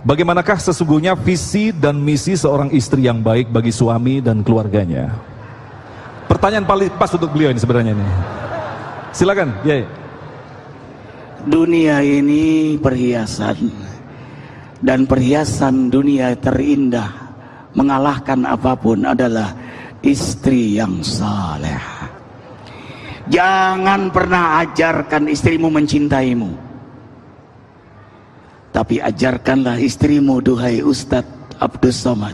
Bagaimanakah sesungguhnya visi dan misi seorang istri yang baik bagi suami dan keluarganya? Pertanyaan paling pas untuk beliau ini sebenarnya ini. Silakan, ya. Dunia ini perhiasan, dan perhiasan dunia terindah mengalahkan apapun adalah istri yang saleh. Jangan pernah ajarkan istrimu mencintaimu, tapi ajarkanlah istrimu, duhai Ustadz Abdus Somad,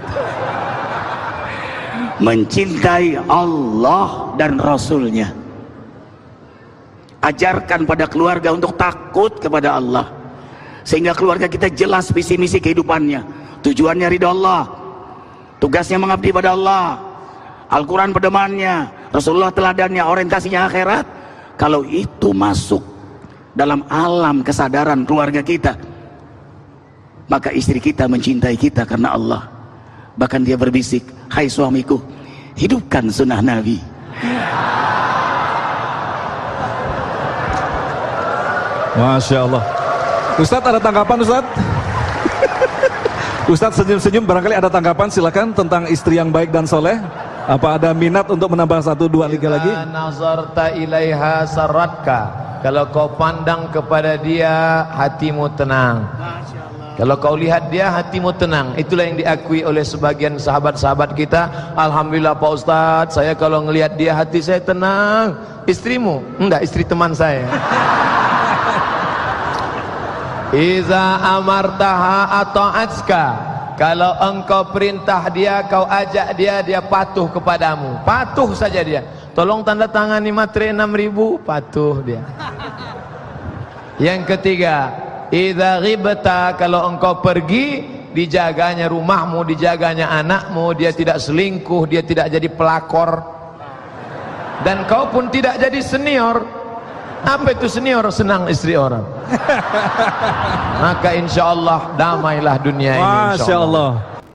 mencintai Allah dan Rasulnya. Ajarkan pada keluarga untuk takut kepada Allah, sehingga keluarga kita jelas visi misi kehidupannya, tujuannya ridha Allah, tugasnya mengabdi pada Allah, Al-Quran pedomannya, Rasulullah teladannya, orientasinya akhirat. Kalau itu masuk dalam alam kesadaran keluarga kita, maka istri kita mencintai kita karena Allah. Bahkan dia berbisik, hai suamiku, hidupkan sunnah Nabi. Masya Allah. Ustadz ada tanggapan Ustadz? Ustadz senyum-senyum, barangkali ada tanggapan, silakan, tentang istri yang baik dan soleh. Apa ada minat untuk menambah 1, 2, 3 lagi? Nazarta ilaiha saratka. Kalau kau pandang kepada dia, hatimu tenang. Kalau kau lihat dia, hatimu tenang. Itulah yang diakui oleh sebagian sahabat-sahabat kita. Alhamdulillah Pak Ustadz, saya kalau ngelihat dia hati saya tenang. Istrimu? Enggak, istri teman saya. Iza amartaha ata'atska. Kalau engkau perintah dia, kau ajak dia, dia patuh kepadamu. Patuh saja dia. Tolong tanda tangani materai 6.000, patuh dia. Yang ketiga, idza ghibta, kalau engkau pergi, dijaganya rumahmu, dijaganya anakmu, dia tidak selingkuh, dia tidak jadi pelakor. Dan kau pun tidak jadi senior. Apa itu senior? Senang istri orang. Maka insya Allah damailah dunia ini. Masya Allah.